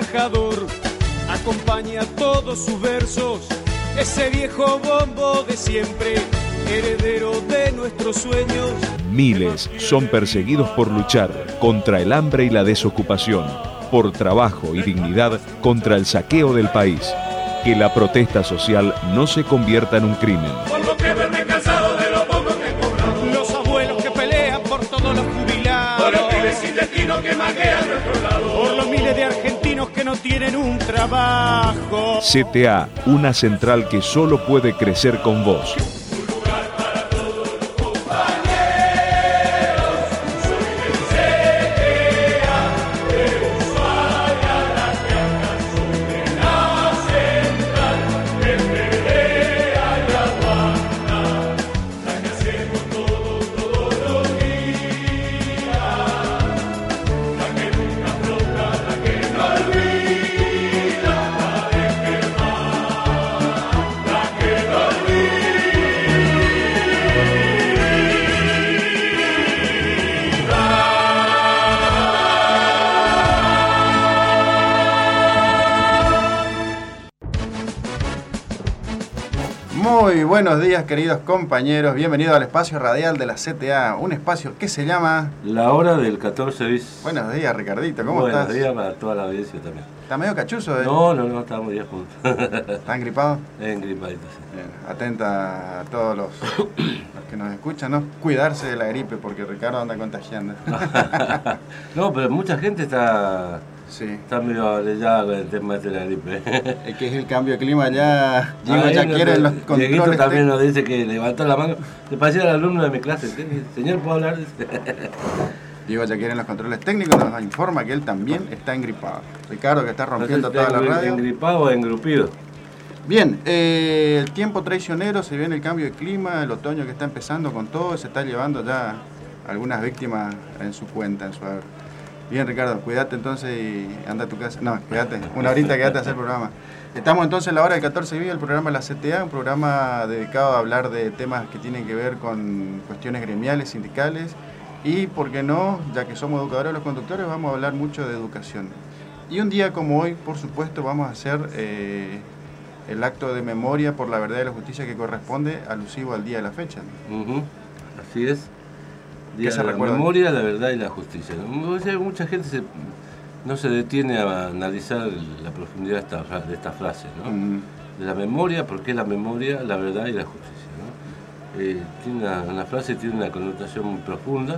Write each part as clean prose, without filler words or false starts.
trabajador. Acompaña todos sus versos, ese viejo bombo de siempre, heredero de nuestros sueños. Miles son perseguidos por luchar contra el hambre y la desocupación, por trabajo y dignidad contra el saqueo del país. Que la protesta social no se convierta en un crimen. Por lo que verme cansado de lo poco que he cobrado. Los abuelos que pelean por todos los jubilados. Por los pibes sin destino que maquean nuestro lado. Por los miles de argentinos que no tienen un trabajo. CTA, una central que solo puede crecer con vos. Muy buenos días, queridos compañeros. Bienvenidos al espacio radial de la CTA, un espacio que se llama La Hora del 14 bis. Buenos días, Ricardito, ¿cómo estás? Buenos días para toda la audiencia también. ¿Está medio cachuzo? No, estamos bien juntos. ¿Está engripado? Engripadito, sí. Bien, atenta a todos los que nos escuchan, ¿no? Cuidarse de la gripe porque Ricardo anda contagiando. No, pero mucha gente está medio alejada con el tema de la gripe. Es que es el cambio de clima ya. Diego ya quiere los controles. Dieguito también nos dice que levantó la mano. Le parecía al alumno de mi clase. Señor, ¿puedo hablar? Diego ya quiere los controles técnicos, nos informa que él también está engripado. Ricardo, que está rompiendo toda la radio. ¿Engripado o engrupido? Bien, el tiempo traicionero, se viene el cambio de clima, el otoño que está empezando con todo, se está llevando ya algunas víctimas en su cuenta, en su haber. Bien, Ricardo, cuídate entonces y anda a tu casa. No, cuídate, una horita quédate a hacer el programa. Estamos entonces en la hora del 14 bis, el programa de la CTA, un programa dedicado a hablar de temas que tienen que ver con cuestiones gremiales, sindicales y, por qué no, ya que somos educadores los conductores, vamos a hablar mucho de educación. Y un día como hoy, por supuesto, vamos a hacer el acto de memoria por la verdad y la justicia que corresponde alusivo al día de la fecha, ¿no? Así es. Día de la memoria, la verdad y la justicia. Mucha gente no se detiene a analizar la profundidad de esta frase, ¿no? De la memoria, ¿por qué la memoria, la verdad y la justicia, ¿no? Tiene una frase tiene una connotación muy profunda.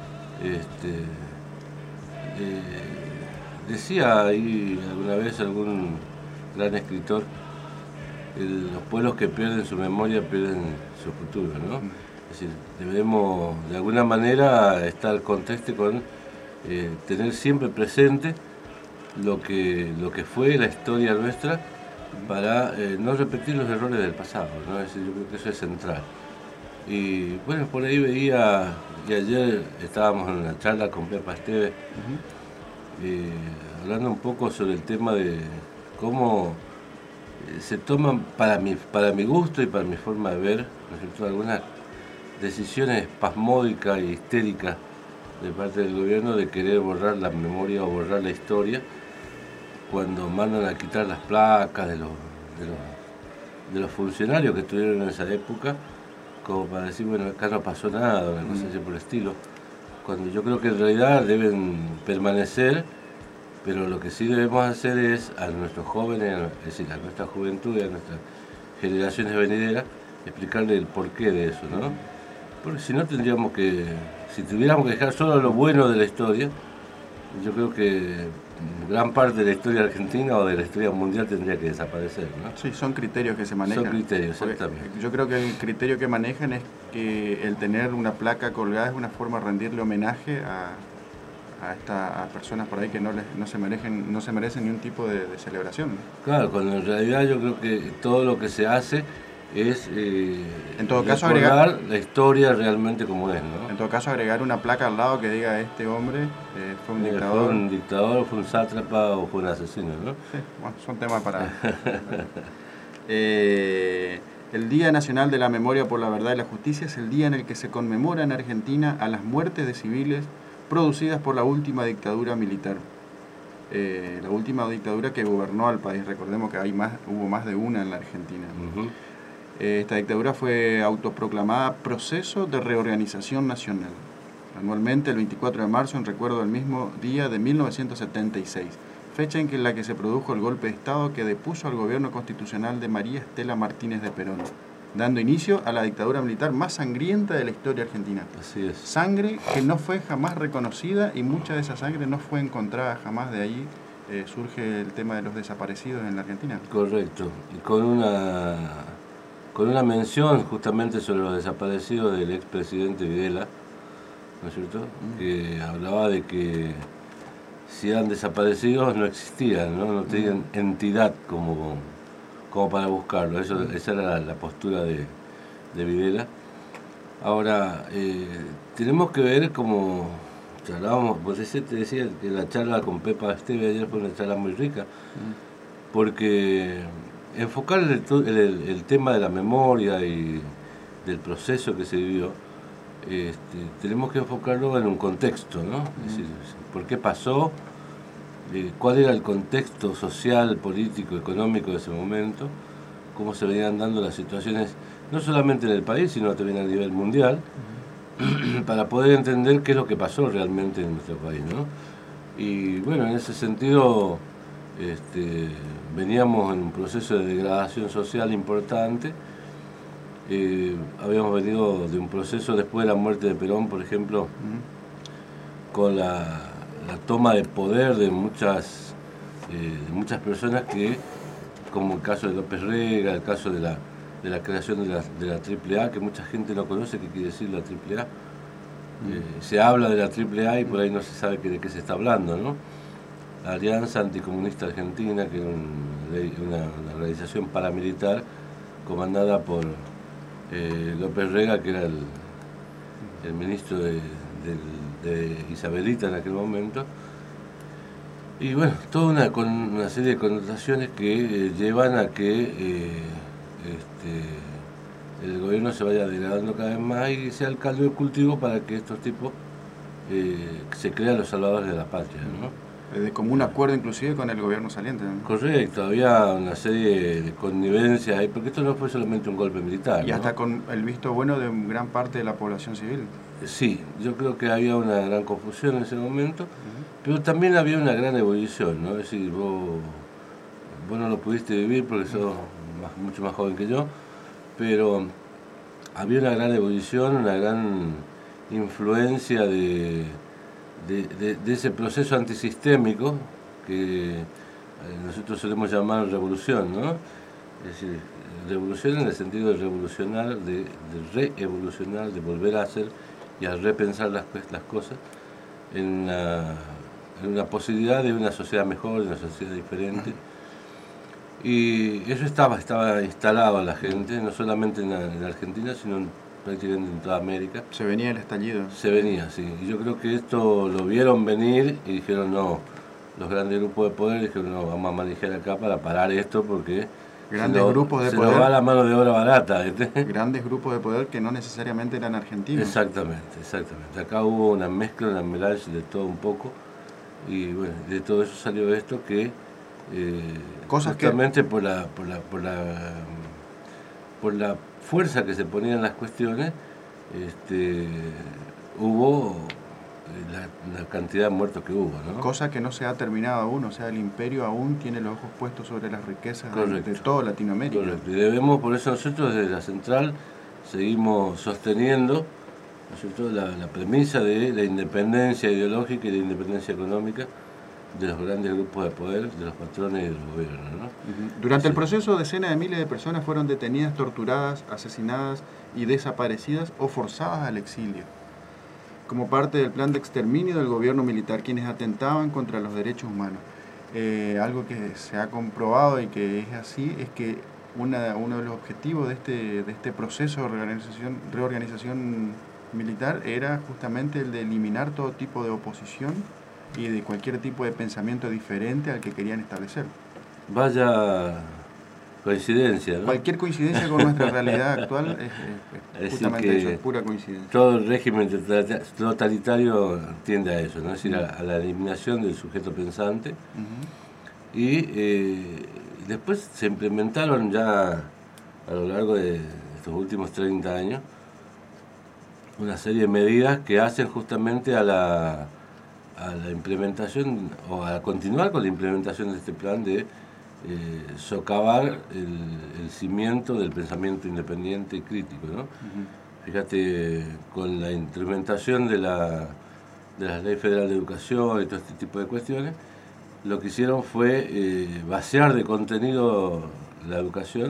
Decía ahí alguna vez algún gran escritor, los pueblos que pierden su memoria pierden su futuro, ¿no? Es decir, debemos de alguna manera estar conteste con tener siempre presente lo que fue la historia nuestra para no repetir los errores del pasado, ¿no? Es decir, yo creo que eso es central. Y bueno, por ahí veía que ayer estábamos en una charla con Pepa Esteves, hablando un poco sobre el tema de cómo se toman, para mi gusto y para mi forma de ver, ¿no es cierto?, algunas decisiones espasmódicas y histéricas de parte del gobierno de querer borrar la memoria o borrar la historia, cuando mandan a quitar las placas de los funcionarios que estuvieron en esa época, como para decir, bueno, acá no pasó nada, una cosa así por el estilo, cuando yo creo que en realidad deben permanecer, pero lo que sí debemos hacer es a nuestros jóvenes, es decir, a nuestra juventud y a nuestras generaciones venideras, explicarle el porqué de eso, ¿no? Porque si no si tuviéramos que dejar solo lo bueno de la historia, yo creo que gran parte de la historia argentina o de la historia mundial tendría que desaparecer, ¿no? Sí, son criterios que se manejan. Son criterios, exactamente. Yo creo que el criterio que manejan es que el tener una placa colgada es una forma de rendirle homenaje a personas por ahí que no se merecen ni un tipo de celebración, ¿no? Claro, cuando en realidad yo creo que todo lo que se hace es en todo caso recordar la historia realmente como es, ¿no? En todo caso, agregar una placa al lado que diga este hombre fue un dictador. Fue un dictador, fue un sátrapa o fue un asesino, ¿no? Sí, bueno, son temas para... El Día Nacional de la Memoria por la Verdad y la Justicia es el día en el que se conmemora en Argentina a las muertes de civiles producidas por la última dictadura militar. la última dictadura que gobernó al país. Recordemos que hubo más de una en la Argentina. Esta dictadura fue autoproclamada Proceso de Reorganización Nacional, anualmente el 24 de marzo, en recuerdo del mismo día de 1976, fecha en la que se produjo el golpe de Estado que depuso al gobierno constitucional de María Estela Martínez de Perón, dando inicio a la dictadura militar más sangrienta de la historia argentina. Así es. Sangre que no fue jamás reconocida y mucha de esa sangre no fue encontrada jamás. De ahí surge el tema de los desaparecidos en la Argentina. Correcto. Y con una mención justamente sobre los desaparecidos del expresidente Videla, ¿no es cierto? Que hablaba de que si eran desaparecidos no existían, no tenían entidad como para buscarlo. Esa era la postura de Videla. Ahora, tenemos que ver como charlábamos, pues te decía que la charla con Pepa Esteve ayer fue una charla muy rica, porque enfocar el tema de la memoria y del proceso que se vivió, tenemos que enfocarlo en un contexto, ¿no? Es decir, ¿por qué pasó? ¿Cuál era el contexto social, político, económico de ese momento? ¿Cómo se venían dando las situaciones, no solamente en el país, sino también a nivel mundial, para poder entender qué es lo que pasó realmente en nuestro país, ¿no? Y bueno, en ese sentido, veníamos en un proceso de degradación social importante. Habíamos venido de un proceso después de la muerte de Perón, por ejemplo, con la toma de poder de muchas personas que, como el caso de López Rega, el caso de la creación de la AAA, que mucha gente no conoce qué quiere decir la AAA. Se habla de la AAA y por ahí no se sabe de qué se está hablando, ¿no? La Alianza Anticomunista Argentina, que era una organización paramilitar comandada por López Rega, que era el ministro de Isabelita en aquel momento. Y bueno, con una serie de connotaciones que llevan a que el gobierno se vaya degradando cada vez más y sea el caldo de cultivo para que estos tipos se crean los salvadores de la patria, ¿no? De común acuerdo inclusive con el gobierno saliente, ¿no? Correcto, había una serie de connivencias ahí, porque esto no fue solamente un golpe militar, y ¿no? hasta con el visto bueno de gran parte de la población civil. Sí, yo creo que había una gran confusión en ese momento, pero también había una gran ebullición, ¿no? Es decir, vos no lo pudiste vivir porque sos mucho más joven que yo, pero había una gran ebullición, una gran influencia de ese proceso antisistémico que nosotros solemos llamar revolución, ¿no? Es decir, revolución en el sentido de revolucionar, de reevolucionar, de volver a hacer y a repensar las cosas en una posibilidad de una sociedad mejor, de una sociedad diferente. Y eso estaba instalado a la gente, no solamente en Argentina, sino prácticamente en toda América. Se venía el estallido. Se venía, sí. Y yo creo que esto lo vieron venir y dijeron no, los grandes grupos de poder dijeron no, vamos a manejar acá para parar esto porque grupos de se poder, nos va la mano de obra barata. Grandes grupos de poder que no necesariamente eran argentinos. Exactamente. Acá hubo una mezcla, una melange de todo un poco y bueno, de todo eso salió esto que justamente por la fuerza que se ponía en las cuestiones, hubo la cantidad de muertos que hubo, ¿no? Cosa que no se ha terminado aún, o sea, el imperio aún tiene los ojos puestos sobre las riquezas de toda Latinoamérica. Correcto, y debemos, por eso nosotros desde la central seguimos sosteniendo, ¿no es cierto?, la premisa de la independencia ideológica y la independencia económica de los grandes grupos de poder, de los patrones y de los gobiernos, ¿no? Durante el proceso, decenas de miles de personas fueron detenidas, torturadas, asesinadas y desaparecidas o forzadas al exilio, como parte del plan de exterminio del gobierno militar, quienes atentaban contra los derechos humanos. Algo que se ha comprobado y que es así, es que uno de los objetivos de este proceso de reorganización militar era justamente el de eliminar todo tipo de oposición y de cualquier tipo de pensamiento diferente al que querían establecer. Vaya coincidencia, ¿no? Cualquier coincidencia con nuestra realidad actual es justamente eso, es pura coincidencia. Todo el régimen totalitario tiende a eso, ¿no? Es decir, a la eliminación del sujeto pensante. Y después se implementaron ya a lo largo de estos últimos 30 años una serie de medidas que hacen justamente a la implementación, o a continuar con la implementación de este plan de socavar el cimiento del pensamiento independiente y crítico, ¿no? Fíjate, con la implementación de la Ley Federal de Educación y todo este tipo de cuestiones, lo que hicieron fue vaciar de contenido la educación,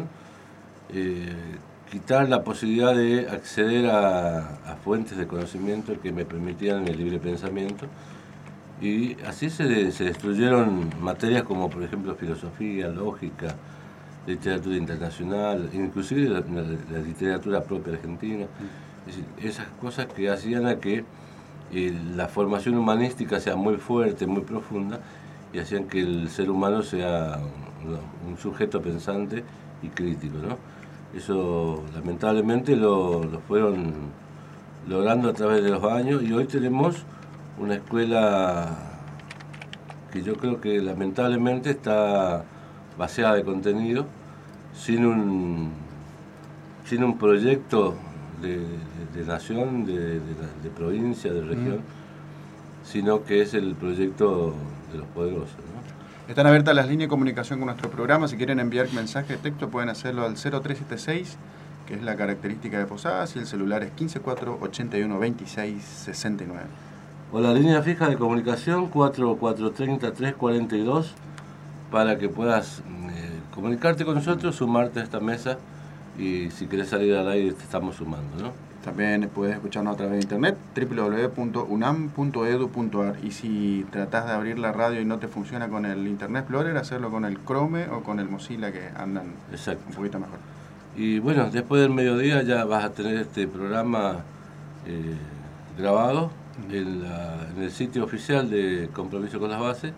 quitar la posibilidad de acceder a fuentes de conocimiento que me permitieran el libre pensamiento, y así se destruyeron materias como, por ejemplo, filosofía, lógica, literatura internacional, inclusive la literatura propia argentina. Es decir, esas cosas que hacían a que la formación humanística sea muy fuerte, muy profunda, y hacían que el ser humano sea un sujeto pensante y crítico, ¿no? Eso lamentablemente lo fueron logrando a través de los años, y hoy tenemos una escuela que yo creo que lamentablemente está vaciada de contenido, sin un proyecto de nación, de provincia, de región, sino que es el proyecto de los poderosos, ¿no? Están abiertas las líneas de comunicación con nuestro programa. Si quieren enviar mensaje de texto pueden hacerlo al 0376, que es la característica de Posadas, y el celular es 154812669. O la línea fija de comunicación 4430-342, para que puedas comunicarte con nosotros, sumarte a esta mesa, y si querés salir al aire te estamos sumando, ¿no? También puedes escucharnos a través de internet, www.unam.edu.ar, y si tratás de abrir la radio y no te funciona con el Internet Explorer, hacerlo con el Chrome o con el Mozilla, que andan un poquito mejor. Y bueno, después del mediodía ya vas a tener este programa grabado en el sitio oficial de Compromiso con las Bases,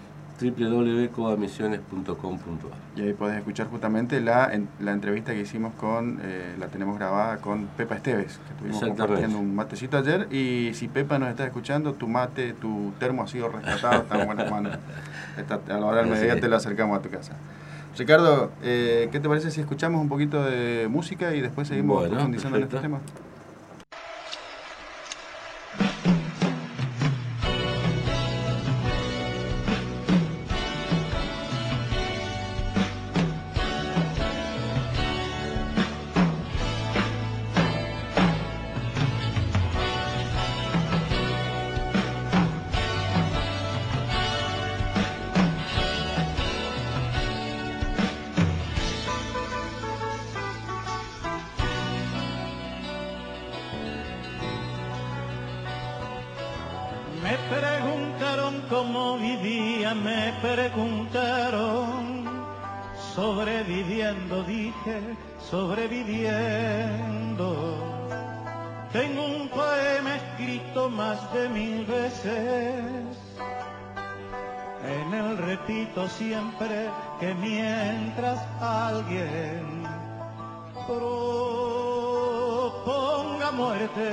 www.coamisiones.com.ar. Y ahí podés escuchar justamente la entrevista que hicimos la tenemos grabada con Pepa Esteves, que estuvimos compartiendo un matecito ayer, y si Pepa nos está escuchando, tu termo ha sido rescatado, está en buenas manos. A la hora del mediodía te lo acercamos a tu casa. Ricardo, ¿qué te parece si escuchamos un poquito de música y después seguimos profundizando en este tema? Me preguntaron cómo vivía, me preguntaron, sobreviviendo, dije, sobreviviendo. Tengo un poema escrito más de 1000 veces, en él repito siempre que mientras alguien proponga muerte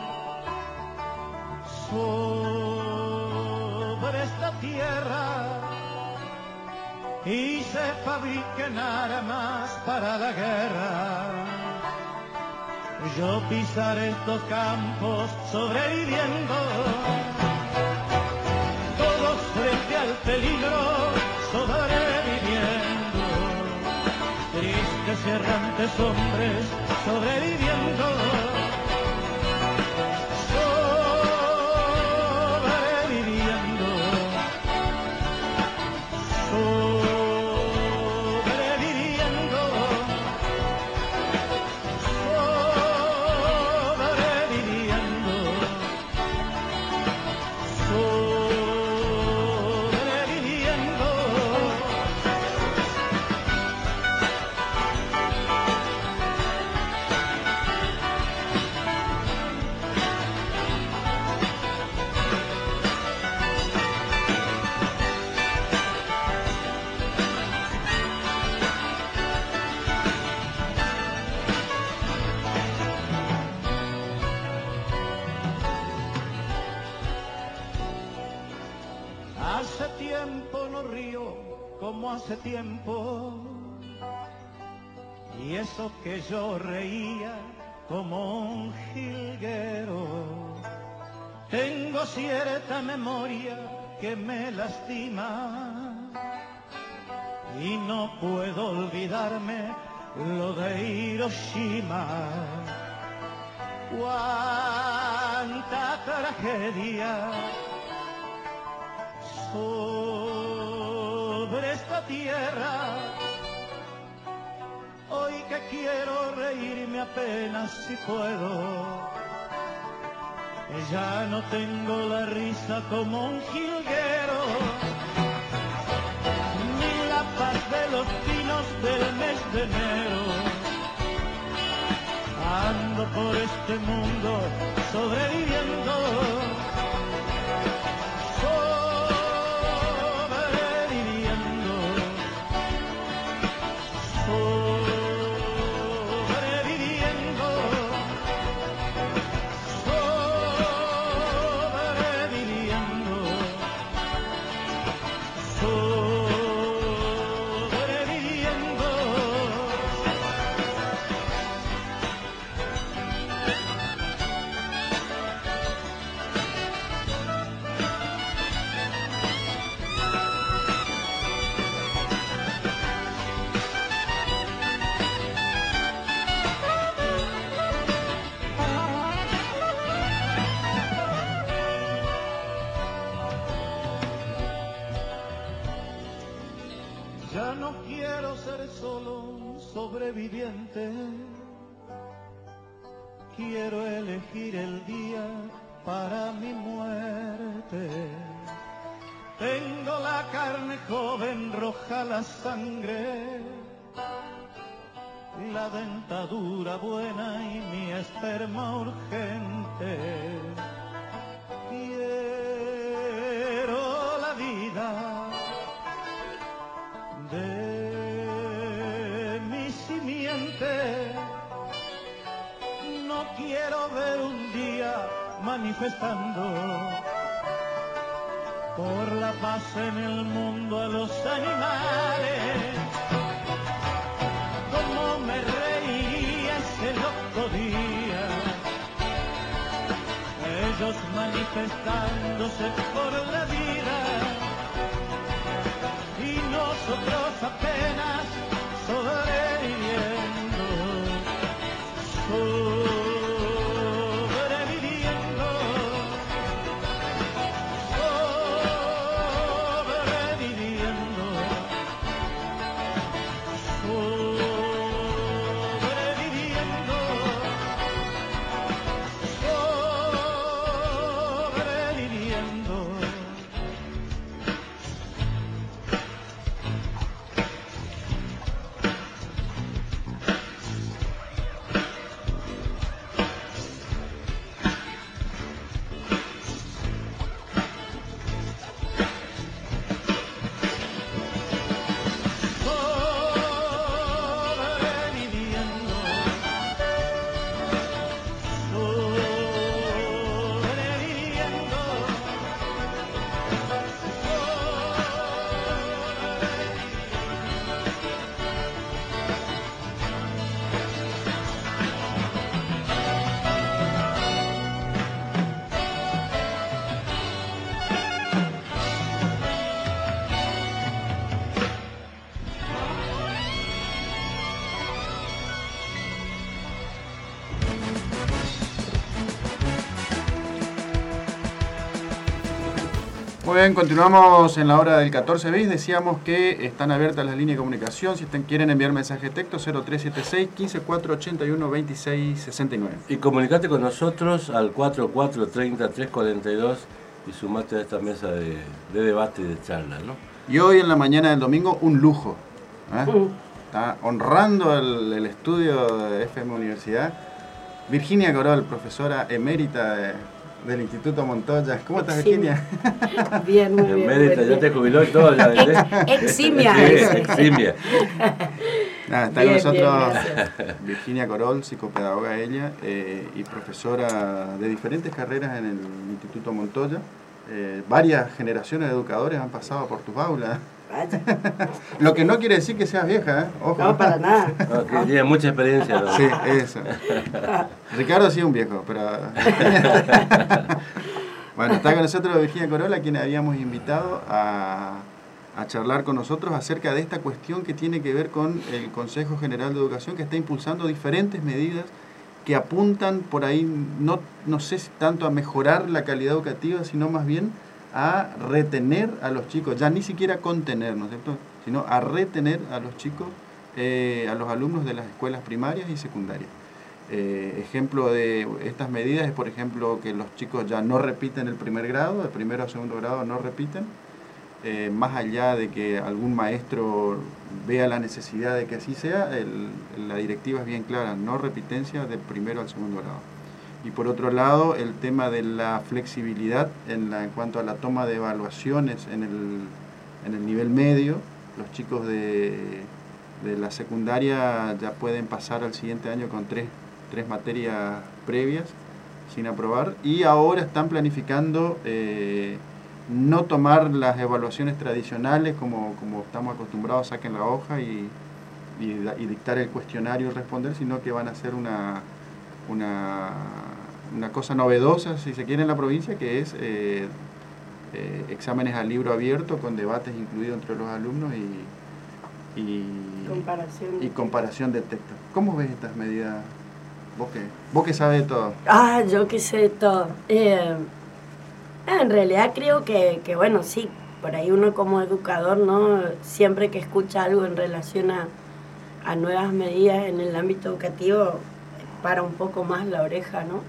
sobre esta tierra y se fabriquen armas para la guerra, yo pisaré estos campos sobreviviendo, todos frente al peligro sobreviviendo, tristes y errantes hombres sobreviviendo. como hace tiempo, y eso que yo reía como un jilguero. Tengo cierta memoria que me lastima y no puedo olvidarme lo de Hiroshima. Cuánta tragedia sobre esta tierra. Hoy que quiero reírme apenas si puedo. Ya no tengo la risa como un jilguero, ni la paz de los pinos del mes de enero. Ando por este mundo sobreviviendo, sobreviviendo, sobreviviendo, sobreviviendo, sobreviviendo. Ya no quiero ser solo un sobreviviente, quiero elegir el día para mi muerte. Tengo la carne joven, roja la sangre, la dentadura buena y mi esperma urgente. Quiero la vida de mi simiente, no quiero ver un día manifestando por la paz en el mundo a los animales. Como me reía ese loco día, ellos manifestándose por la vida y nosotros apenas sobreviviendo, sobreviviendo, sobreviviendo, sobreviviendo, sobreviviendo. Muy bien, continuamos en la hora del 14 bis. Decíamos que están abiertas las líneas de comunicación. Si quieren enviar mensaje de texto, 0376 15481 2669. Y comunicate con nosotros al 4430 342 y sumate a esta mesa de debate y de charla, ¿no? Y hoy en la mañana del domingo, un lujo. Está honrando el estudio de FM Universidad. Virginia Corol, profesora emérita del Instituto Montoya. ¿Cómo estás, Virginia? Bien, muy bien. Emérita, ya te jubiló y todo. Eximia. Eximia. Nada, está con nosotros Virginia Corol, psicopedagoga ella, y profesora de diferentes carreras en el Instituto Montoya. Varias generaciones de educadores han pasado por tus aulas. Vaya. Lo que no quiere decir que seas vieja, ¿eh? Ojo. No, para nada. No, que tiene mucha experiencia, ¿no? Sí, eso. Ricardo sí es un viejo, pero... Bueno, está con nosotros Virginia Corola, quien habíamos invitado a charlar con nosotros acerca de esta cuestión que tiene que ver con el Consejo General de Educación, que está impulsando diferentes medidas que apuntan por ahí, no sé si tanto a mejorar la calidad educativa, sino más bien a retener a los chicos, ya ni siquiera contener, ¿no es cierto?, sino a retener a los chicos, a los alumnos de las escuelas primarias y secundarias. Ejemplo de estas medidas es, por ejemplo, que los chicos ya no repiten el primer grado, el primero o segundo grado no repiten, más allá de que algún maestro vea la necesidad de que así sea, la directiva es bien clara, no repitencia del primero al segundo grado. Y por otro lado, el tema de la flexibilidad en cuanto a la toma de evaluaciones en el nivel medio, los chicos de la secundaria ya pueden pasar al siguiente año con tres materias previas sin aprobar, y ahora están planificando no tomar las evaluaciones tradicionales como estamos acostumbrados, saquen la hoja y dictar el cuestionario y responder, sino que van a hacer una cosa novedosa, si se quiere, en la provincia, que es exámenes a libro abierto con debates incluidos entre los alumnos y comparación de textos. ¿Cómo ves estas medidas? ¿Vos que sabes de todo? Yo que sé de todo. En realidad creo que bueno, sí, por ahí uno como educador, ¿no?, siempre que escucha algo en relación a nuevas medidas en el ámbito educativo, para un poco más la oreja, ¿no?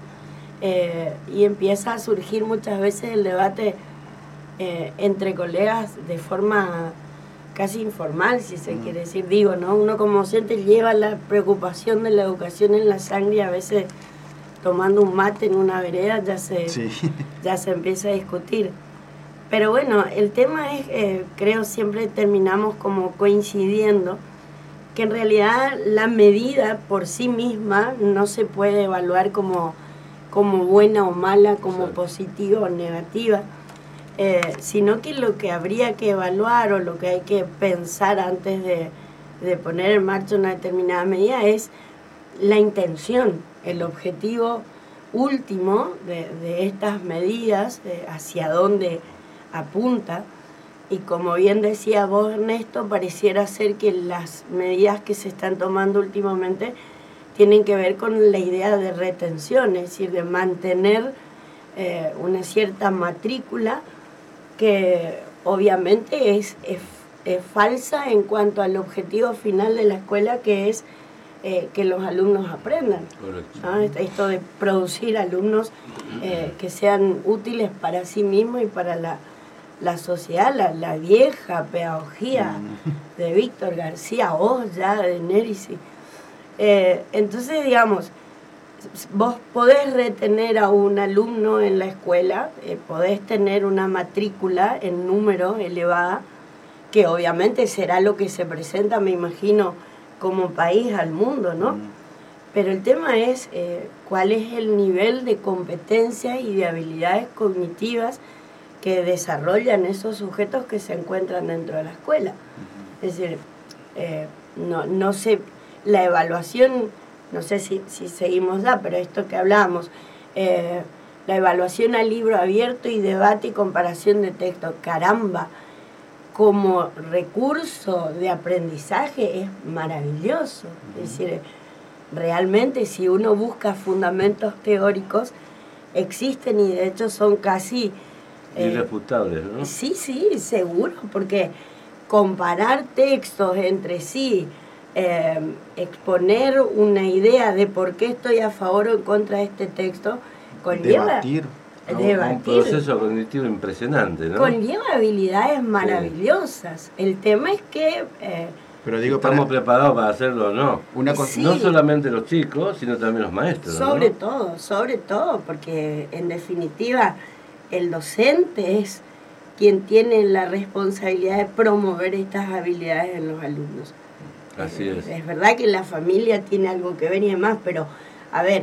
Y empieza a surgir muchas veces el debate entre colegas de forma casi informal, si se quiere decir. Digo, ¿no?, uno como docente lleva la preocupación de la educación en la sangre, y a veces tomando un mate en una vereda ya se empieza a discutir. Pero bueno, el tema es, creo siempre terminamos como coincidiendo, que en realidad la medida por sí misma no se puede evaluar como buena o mala, como positiva o negativa, sino que lo que habría que evaluar o lo que hay que pensar antes de poner en marcha una determinada medida es la intención, el objetivo último de estas medidas, hacia dónde apunta. Y como bien decía vos, Ernesto, pareciera ser que las medidas que se están tomando últimamente tienen que ver con la idea de retención, es decir, de mantener una cierta matrícula que obviamente es falsa en cuanto al objetivo final de la escuela, que es que los alumnos aprendan. Correcto. Esto de producir alumnos que sean útiles para sí mismos y para la sociedad, la vieja pedagogía de Víctor García Olla, de Nerici. Entonces, digamos, vos podés retener a un alumno en la escuela, podés tener una matrícula en número elevada, que obviamente será lo que se presenta, me imagino, como país al mundo, ¿no? Pero el tema es cuál es el nivel de competencias y de habilidades cognitivas que desarrollan esos sujetos que se encuentran dentro de la escuela. Es decir, no sé, la evaluación, no sé si seguimos ya, pero esto que hablábamos, la evaluación a libro abierto y debate y comparación de texto, caramba, como recurso de aprendizaje es maravilloso. Es decir, realmente si uno busca fundamentos teóricos, existen y de hecho son casi... irrefutables, ¿no? Sí, seguro, porque comparar textos entre sí, exponer una idea de por qué estoy a favor o en contra de este texto, conlleva... Debatir. Un proceso cognitivo impresionante, ¿no? Conlleva habilidades maravillosas. El tema es que... pero digo, estamos preparados para hacerlo o no. Sí. No solamente los chicos, sino también los maestros. Sobre todo, porque en definitiva el docente es quien tiene la responsabilidad de promover estas habilidades en los alumnos. Así es. Es verdad que la familia tiene algo que ver y demás, pero a ver,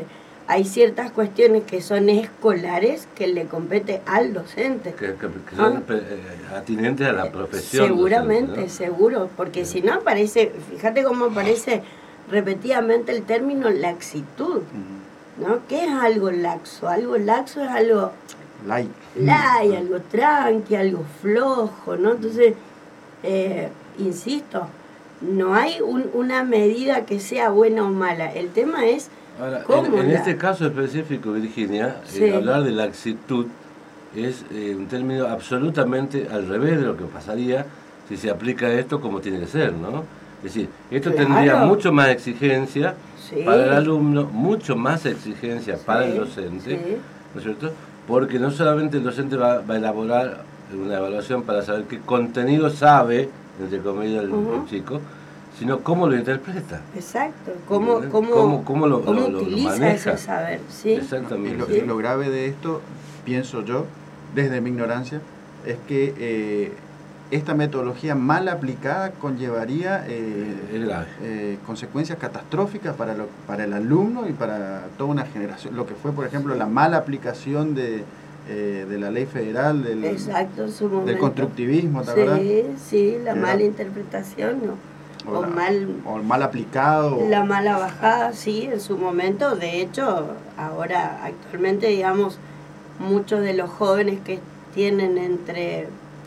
hay ciertas cuestiones que son escolares que le compete al docente. Que son atinentes a la profesión. Seguramente, docente, ¿no? Seguro, porque si no aparece, fíjate cómo aparece repetidamente el término laxitud, ¿no? ¿Qué es algo laxo? Algo laxo es algo light, algo tranqui, algo flojo, ¿no? Entonces, insisto, no hay una medida que sea buena o mala. El tema es cómo. En este caso específico, Virginia, hablar de laxitud es un término absolutamente al revés de lo que pasaría si se aplica esto como tiene que ser, ¿no? Es decir, esto tendría mucho más exigencia para el alumno, mucho más exigencia para el docente, ¿no es cierto? Porque no solamente el docente va a elaborar una evaluación para saber qué contenido sabe, entre comillas, el chico, sino cómo lo interpreta. Exacto, cómo lo utiliza maneja. Ese saber. ¿Sí? Exactamente. Y lo grave de esto, pienso yo, desde mi ignorancia, es que esta metodología mal aplicada conllevaría consecuencias catastróficas para el alumno y para toda una generación. Lo que fue, por ejemplo, la mala aplicación de la ley federal del constructivismo, ¿te acuerdas? Sí, la mala interpretación, ¿no? O mal aplicado. La mala bajada, sí, en su momento. De hecho, ahora, actualmente, digamos, muchos de los jóvenes que tienen entre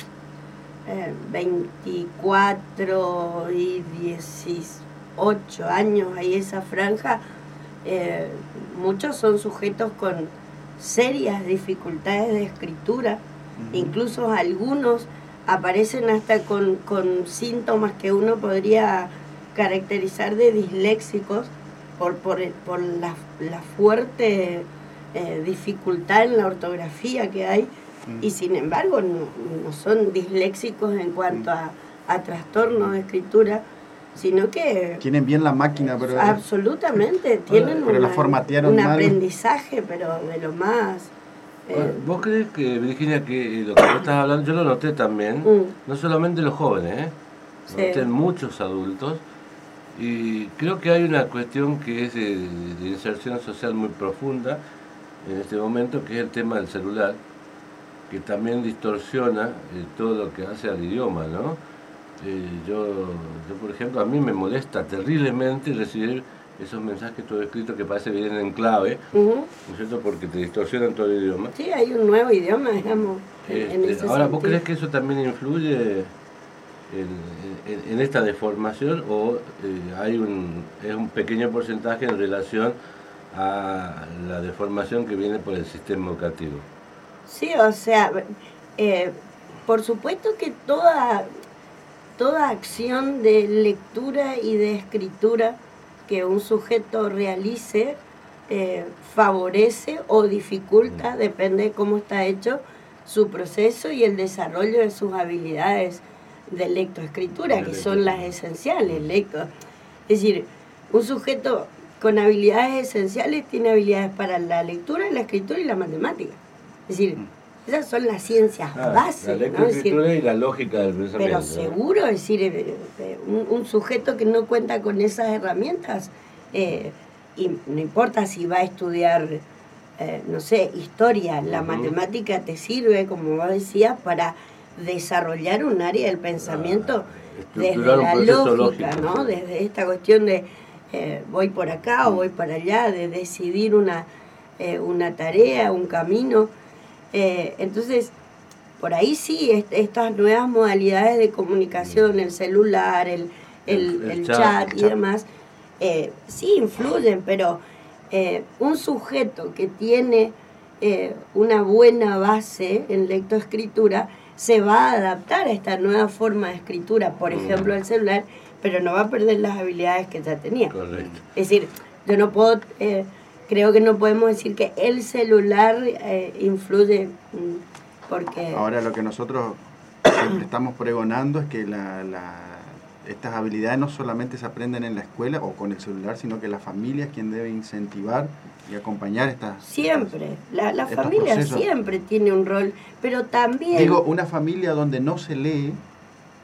24 y 18 años, ahí esa franja, muchos son sujetos con serias dificultades de escritura, incluso algunos aparecen hasta con síntomas que uno podría caracterizar de disléxicos por la fuerte dificultad en la ortografía que hay, y sin embargo no son disléxicos en cuanto a trastornos de escritura, sino que tienen bien la máquina, pero absolutamente tienen un aprendizaje, pero de lo más. ¿Vos crees que, Virginia, que lo que vos estás hablando, yo lo noté también, no solamente los jóvenes, lo noté en muchos adultos, y creo que hay una cuestión que es de inserción social muy profunda en este momento, que es el tema del celular, que también distorsiona todo lo que hace al idioma, ¿no? Yo, por ejemplo, a mí me molesta terriblemente recibir esos mensajes todo escritos que parece que vienen en clave, ¿no es cierto? Porque te distorsionan todo el idioma. Sí, hay un nuevo idioma, digamos, en ese ahora, sentido. ¿vos crees que eso también influye en esta deformación o es un pequeño porcentaje en relación a la deformación que viene por el sistema educativo? Sí, o sea, por supuesto que toda acción de lectura y de escritura que un sujeto realice favorece o dificulta, depende de cómo está hecho, su proceso y el desarrollo de sus habilidades de lectoescritura, que son las esenciales. Es decir, un sujeto con habilidades esenciales tiene habilidades para la lectura, la escritura y la matemática. Es decir, esas son las ciencias bases. La lectoescritura, ¿no? Y la lógica del pensamiento. Pero seguro, es decir, un sujeto que no cuenta con esas herramientas, y no importa si va a estudiar, no sé, historia, la matemática te sirve, como vos decías, para desarrollar un área del pensamiento desde la lógica, ¿no? Desde esta cuestión de voy por acá o voy para allá, de decidir una tarea, un camino. Entonces, por ahí sí, estas nuevas modalidades de comunicación, el celular, el chat y demás, sí influyen, pero un sujeto que tiene una buena base en lectoescritura se va a adaptar a esta nueva forma de escritura, por ejemplo el celular, pero no va a perder las habilidades que ya tenía. Correcto. Es decir, yo no puedo, creo que no podemos decir que el celular influye, porque... Ahora lo que nosotros siempre estamos pregonando es que estas habilidades no solamente se aprenden en la escuela o con el celular, sino que la familia es quien debe incentivar y acompañar estas... Siempre, la familia procesos. Siempre tiene un rol, pero también... Digo, una familia donde no se lee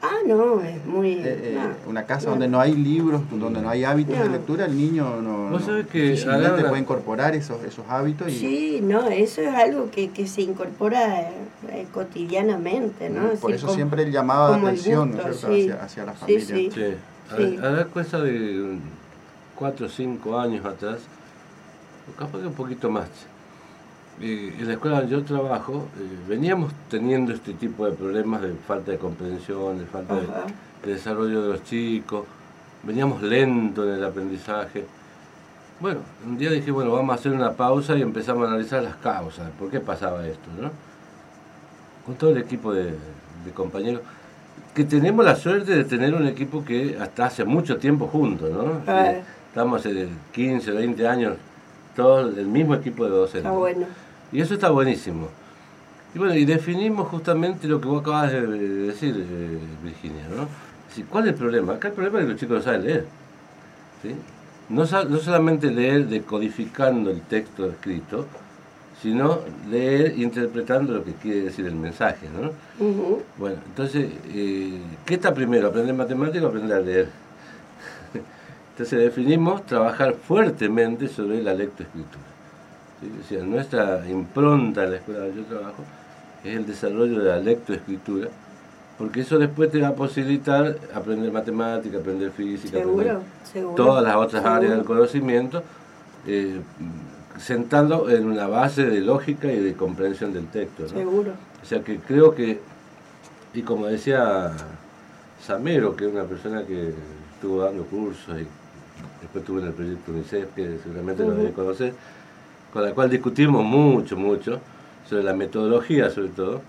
Ah, no, es muy... Una casa donde no hay libros, donde no hay hábitos de lectura, el niño ¿Vos sabés que difícilmente puede incorporar esos hábitos. Sí, no, eso es algo que se incorpora cotidianamente, ¿no? Por eso siempre el llamado de atención, ¿no es cierto? Hacia la familia. Sí. Ahora cosa de 4 o 5 años atrás, o capaz que un poquito más, en la escuela donde yo trabajo, veníamos teniendo este tipo de problemas de falta de comprensión, de falta de desarrollo de los chicos, veníamos lento en el aprendizaje. Bueno, un día dije, bueno, vamos a hacer una pausa y empezamos a analizar las causas, por qué pasaba esto, ¿no? Con todo el equipo de compañeros, que tenemos la suerte de tener un equipo que hasta hace mucho tiempo juntos, ¿no? Estamos hace 15, 20 años, todos el mismo equipo de docentes. Está bueno. Y eso está buenísimo. Y bueno, y definimos justamente lo que vos acabas de decir, Virginia, ¿no? Es decir, ¿cuál es el problema? Acá el problema es que los chicos no saben leer, ¿sí? No solamente leer decodificando el texto escrito, sino leer interpretando lo que quiere decir el mensaje, ¿no? Bueno, entonces, ¿qué está primero? ¿Aprender matemáticas o aprender a leer? Entonces definimos trabajar fuertemente sobre la lectoescritura. ¿Sí? O sea, nuestra impronta en la escuela donde yo trabajo es el desarrollo de la lectoescritura, porque eso después te va a posibilitar aprender matemática, aprender física, aprender todas las otras áreas del conocimiento, sentando en una base de lógica y de comprensión del texto, ¿no? Seguro. O sea que creo que, y como decía Samero, que es una persona que estuvo dando cursos y después estuvo en el proyecto UNICEF, que seguramente lo deben conocer, con la cual discutimos mucho sobre la metodología, sobre todo.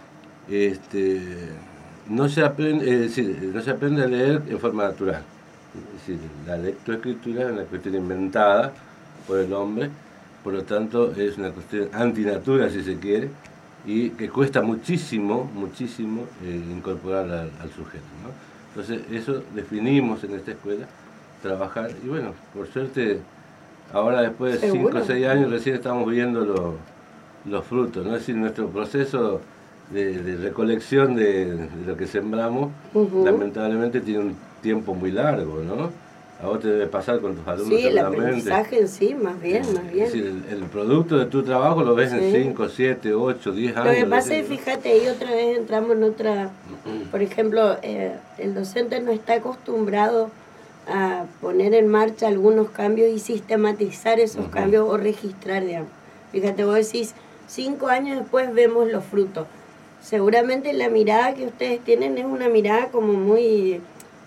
No se aprende a leer en forma natural. Es decir, la lectoescritura es una cuestión inventada por el hombre, por lo tanto es una cuestión antinatura, si se quiere, y que cuesta muchísimo incorporarla al sujeto, ¿no? Entonces eso definimos en esta escuela, trabajar, y bueno, por suerte, ahora después de 5 o 6 años recién estamos viendo los frutos, ¿no? Es decir, nuestro proceso de recolección de lo que sembramos, lamentablemente tiene un tiempo muy largo, ¿no? A vos te debe pasar con tus alumnos. Sí, el aprendizaje en sí, más bien. Es decir, el producto de tu trabajo lo ves en 5, 7, 8, 10 años. Lo que pasa es, fíjate, ahí otra vez entramos en otra... Por ejemplo, el docente no está acostumbrado a poner en marcha algunos cambios y sistematizar esos cambios o registrar, digamos. Fíjate, vos decís, 5 años después vemos los frutos. Seguramente la mirada que ustedes tienen es una mirada como muy...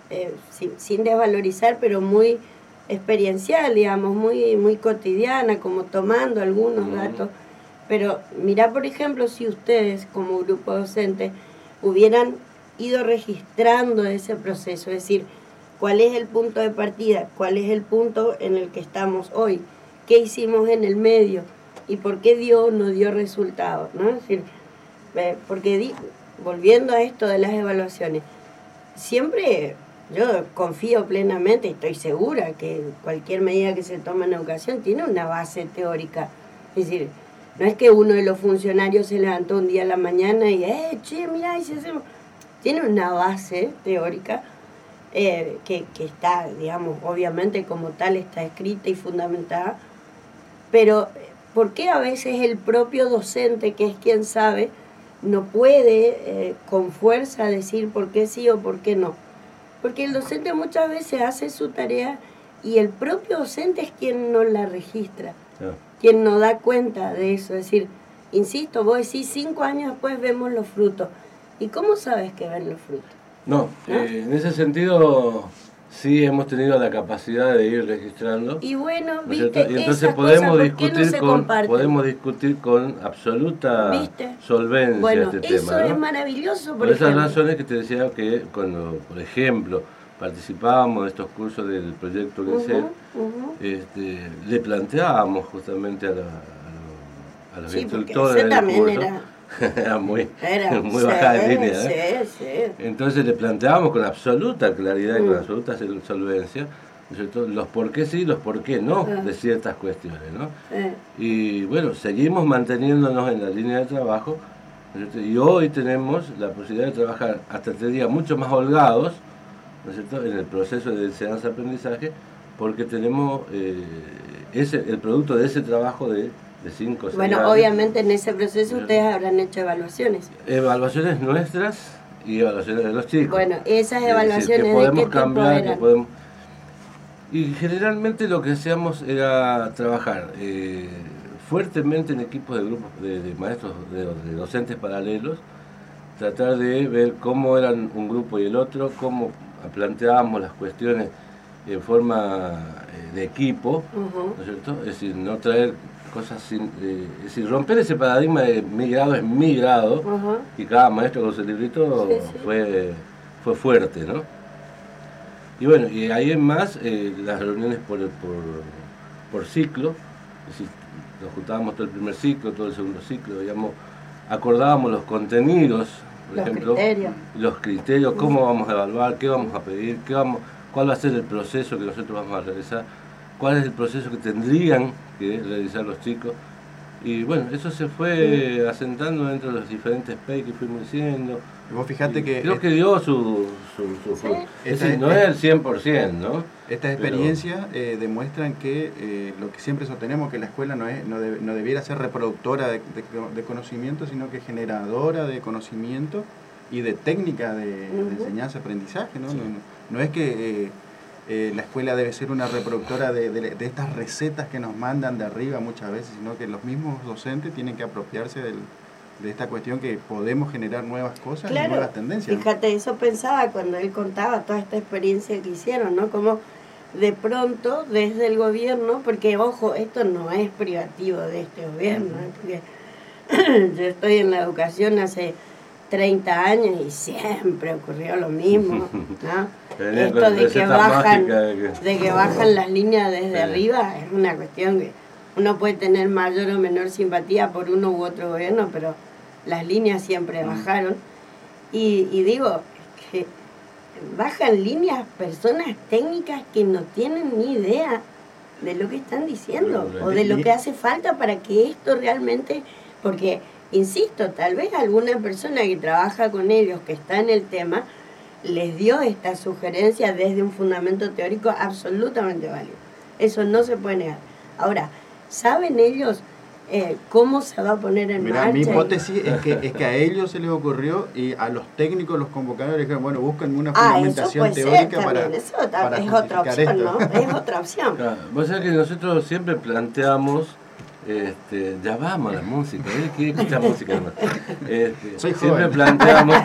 sin desvalorizar, pero muy experiencial, digamos, muy cotidiana, como tomando algunos datos. Pero mirá, por ejemplo, si ustedes como grupo docente hubieran ido registrando ese proceso, es decir, cuál es el punto de partida, cuál es el punto en el que estamos hoy, qué hicimos en el medio y por qué dio o no dio resultados, ¿no? Es decir, porque volviendo a esto de las evaluaciones, siempre... Yo confío plenamente y estoy segura que cualquier medida que se tome en educación tiene una base teórica. Es decir, no es que uno de los funcionarios se levantó un día a la mañana y, mirá, y si hacemos... Tiene una base teórica que está, digamos, obviamente como tal está escrita y fundamentada, pero ¿por qué a veces el propio docente, que es quien sabe, no puede con fuerza decir por qué sí o por qué no? Porque el docente muchas veces hace su tarea y el propio docente es quien no la registra, quien no da cuenta de eso. Es decir, insisto, vos decís 5 años después vemos los frutos. ¿Y cómo sabes que ven los frutos? No, en ese sentido sí hemos tenido la capacidad de ir registrando. Y bueno, ¿no viste, y entonces podemos discutir con absoluta solvencia este tema. Eso es maravilloso. Por esas razones que te decía que cuando, por ejemplo, participábamos de estos cursos del proyecto UNICEF, le planteábamos justamente a los instructores del curso. Era muy bajada de línea, Entonces le planteábamos con absoluta claridad y con absoluta solvencia los por qué sí y los por qué no de ciertas cuestiones, ¿no? Y bueno, seguimos manteniéndonos en la línea de trabajo ¿no es cierto? Y hoy tenemos la posibilidad de trabajar hasta 3 días mucho más holgados, ¿no es cierto?, en el proceso de enseñanza-aprendizaje, porque tenemos el producto de ese trabajo de 5 o 6 años. Bueno, obviamente en ese proceso ustedes habrán hecho evaluaciones. Evaluaciones nuestras y evaluaciones de los chicos. Bueno, esas Es evaluaciones decir, que podemos ¿de qué tipo cambiar, eran? que podemos... Y generalmente lo que hacíamos era trabajar fuertemente en equipos de grupos de maestros, de docentes paralelos, tratar de ver cómo eran un grupo y el otro, cómo planteábamos las cuestiones en forma de equipo, ¿no es cierto? Es decir, no traer cosas sin... es decir, romper ese paradigma de mi grado es mi grado, y cada maestro con su librito fue fuerte, ¿no? Y bueno, y ahí en más las reuniones por ciclo, es decir, nos juntábamos todo el primer ciclo, todo el segundo ciclo, digamos, acordábamos los contenidos, por ejemplo, los criterios, cómo vamos a evaluar, qué vamos a pedir, cuál va a ser el proceso que nosotros vamos a realizar, cuál es el proceso que tendrían que realizar los chicos. Y bueno, eso se fue asentando dentro de los diferentes PEI que fuimos diciendo. Y vos fijate que... Creo que dio su fruto. Es decir, no es el 100%, ¿no? Estas experiencias demuestran que lo que siempre sostenemos, que la escuela no debiera ser reproductora de conocimiento, sino que generadora de conocimiento y de técnica de enseñanza-aprendizaje, ¿no? Sí. No es que la escuela debe ser una reproductora de estas recetas que nos mandan de arriba muchas veces, sino que los mismos docentes tienen que apropiarse de esta cuestión, que podemos generar nuevas cosas, claro, y nuevas tendencias. Fíjate, eso pensaba cuando él contaba toda esta experiencia que hicieron, ¿no? Como de pronto desde el gobierno, porque ojo, esto no es privativo de este gobierno, porque yo estoy en la educación hace 30 años y siempre ocurrió lo mismo, ¿no? Esto de que bajan las líneas desde arriba es una cuestión que uno puede tener mayor o menor simpatía por uno u otro gobierno, pero las líneas siempre bajaron. Y digo, que bajan líneas personas técnicas que no tienen ni idea de lo que están diciendo o de lo que hace falta para que esto realmente, porque, insisto, tal vez alguna persona que trabaja con ellos, que está en el tema, les dio esta sugerencia desde un fundamento teórico absolutamente válido. Eso no se puede negar. Ahora, ¿saben ellos cómo se va a poner en marcha? Mi hipótesis es que a ellos se les ocurrió y a los técnicos los convocaron y dijeron, bueno, búsquenme una fundamentación teórica para es otra opción, esto, ¿no? Es otra opción. Claro, vos sabés que nosotros siempre planteamos, ya vamos a la música, ¿quiere escuchar música nomás? Siempre planteamos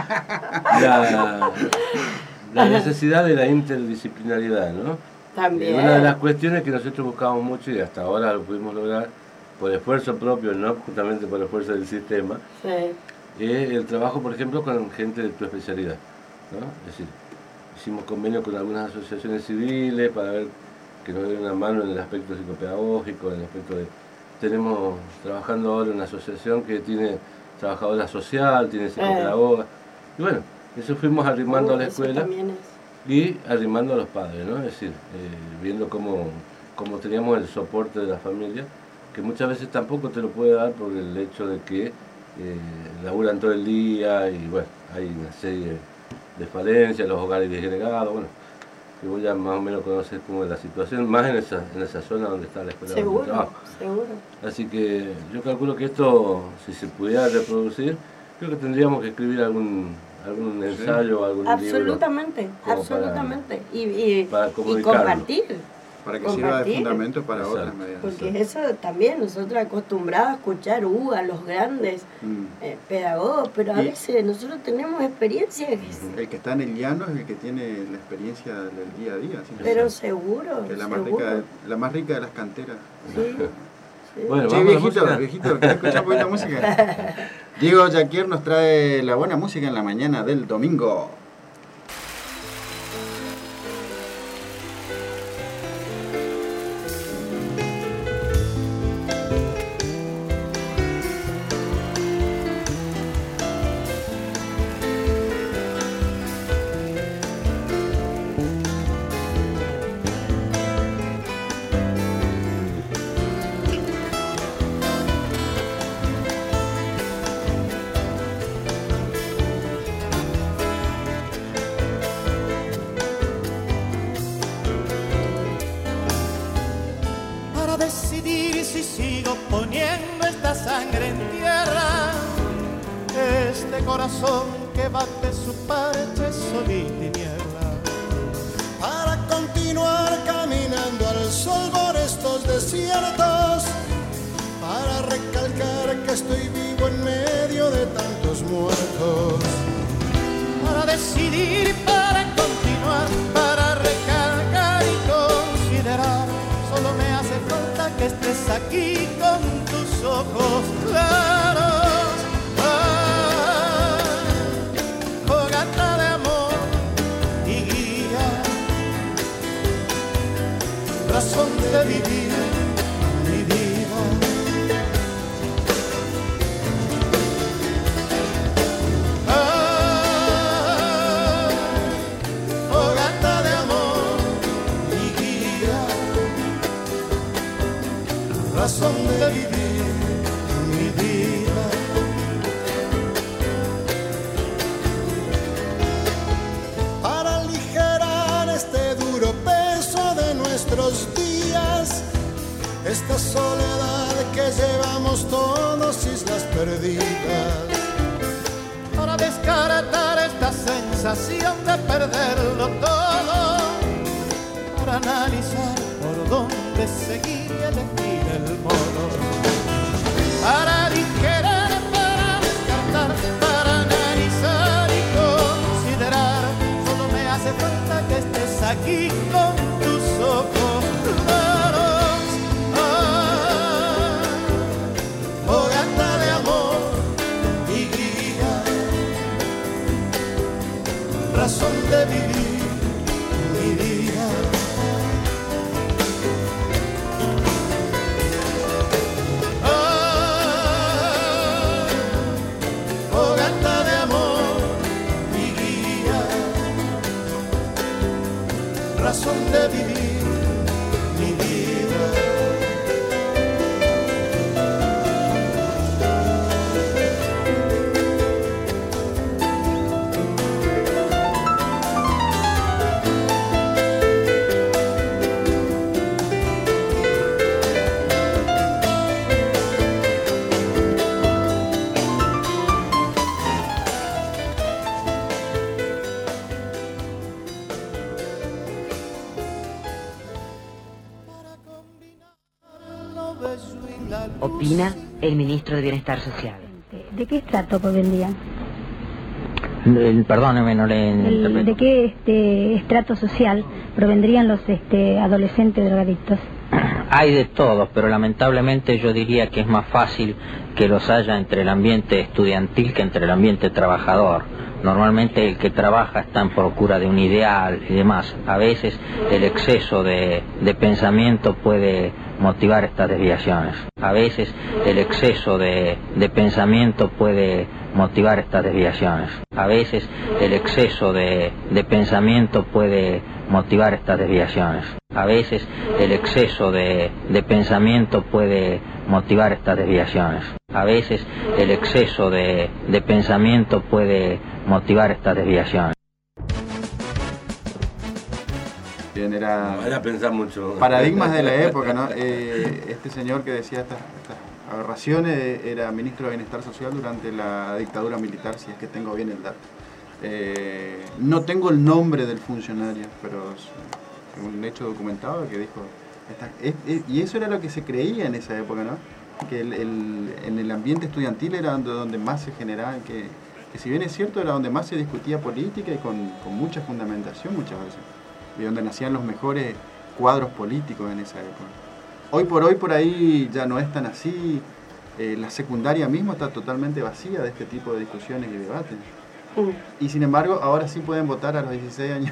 la necesidad de la interdisciplinaridad, ¿no? También. Una de las cuestiones que nosotros buscamos mucho y hasta ahora lo pudimos lograr por esfuerzo propio, no justamente por esfuerzo del sistema, es el trabajo, por ejemplo, con gente de tu especialidad, ¿no? Es decir, hicimos convenios con algunas asociaciones civiles para ver que nos den una mano en el aspecto psicopedagógico, en el aspecto de... Tenemos trabajando ahora una asociación que tiene trabajadora social, tiene psicopedagoga, y bueno, eso fuimos arrimando a la escuela y arrimando a los padres, ¿no? Es decir, viendo cómo teníamos el soporte de la familia, que muchas veces tampoco te lo puede dar por el hecho de que laburan todo el día y bueno, hay una serie de falencias, los hogares disgregados, bueno, que vos ya más o menos conoces cómo es la situación, más en esa zona donde está la escuela de trabajo. Seguro. Así que yo calculo que esto, si se pudiera reproducir, creo que tendríamos que escribir algún ensayo o algún absolutamente, libro. Absolutamente. Y compartir. Para que sirva de fundamento para otras medidas. Porque eso también, nosotros acostumbrados a escuchar a los grandes pedagogos, pero a veces nosotros tenemos experiencia. El que está en el llano es el que tiene la experiencia del día a día. ¿Sí? Pero seguro. Que es la más rica de las canteras. Sí. Bueno, che, viejito, ¿querés escuchar un poquito de música? Diego Jaquier nos trae la buena música en la mañana del domingo. para decidir si sigo poniendo esta sangre en tierra, este corazón que bate su parche sol y tiniebla, para continuar caminando al sol por estos desiertos, para recalcar que estoy vivo en medio de tantos muertos, para decidir, para continuar, para recalcar y considerar. Solo me hace falta que estés aquí con tus ojos claros. Fogata de amor y guía, razón de vivir mi vida. Fogata de amor y guía, razón de vivir mi vida. Para aligerar este duro peso de nuestros días, esta soledad que llevamos todos, islas perdidas, Para descartar esta sensación de perderlo todo, para analizar por dónde seguir y elegir el modo, para aligerar, para descartar, para analizar y considerar. Solo me hace falta que estés aquí con tus ojos claros. Fogata de amor y guía, razón de vivir mi vida. Fogata de amor y guía, razón de vivir mi vida. Opina el ministro de Bienestar Social. ¿De qué estrato provendrían? Perdóneme, no le interpreto. ¿De qué estrato social provendrían los adolescentes drogadictos? Hay de todos, pero lamentablemente yo diría que es más fácil que los haya entre el ambiente estudiantil que entre el ambiente trabajador. Normalmente el que trabaja está en procura de un ideal y demás. A veces el exceso de pensamiento puede motivar estas desviaciones. A veces el exceso de pensamiento puede motivar estas desviaciones. A veces el exceso de pensamiento puede motivar estas desviaciones. A veces el exceso de pensamiento puede motivar estas desviaciones. A veces el exceso de pensamiento puede motivar estas desviaciones. Bien, era pensar mucho. Paradigmas de la época, ¿no? Este señor que decía estas aberraciones era ministro de Bienestar Social durante la dictadura militar, si es que tengo bien el dato. No tengo el nombre del funcionario, pero es un hecho documentado que dijo... y eso era lo que se creía en esa época, ¿no? Que en el ambiente estudiantil era donde más se generaba, que si bien es cierto, era donde más se discutía política y con mucha fundamentación muchas veces, y donde nacían los mejores cuadros políticos en esa época. Hoy por ahí ya no es tan así. La secundaria misma está totalmente vacía de este tipo de discusiones y debates. Y sin embargo, ahora sí pueden votar a los 16 años.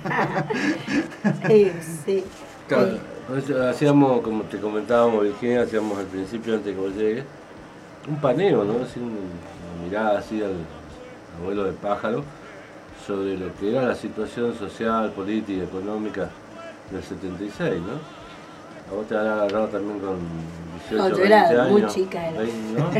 Sí. Claro, hacíamos, como te comentábamos, Virginia, hacíamos al principio, antes que vos llegues, un paneo, ¿no? Así, una mirada así al abuelo de pájaro sobre lo que era la situación social, política, económica del 76, ¿no? A vos te habrá agarrado también con 18, No, yo 20 era años. muy chica. 20, ¿no?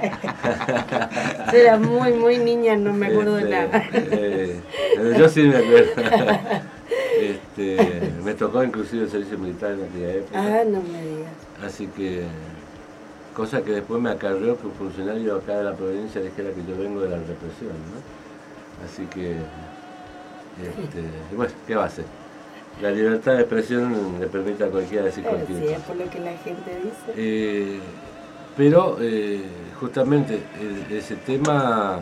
Yo era muy niña, no me acuerdo de nada. Yo sí me acuerdo. Me tocó inclusive el servicio militar en aquella época. Ah, no me digas. Así que, cosa que después me acarreó que un funcionario acá de la provincia dijera que yo vengo de la represión, ¿no? Así que, bueno, ¿qué va a hacer? La libertad de expresión le permite a cualquiera decir cualquier cosa. Sí, es por lo que la gente dice. Pero justamente ese tema,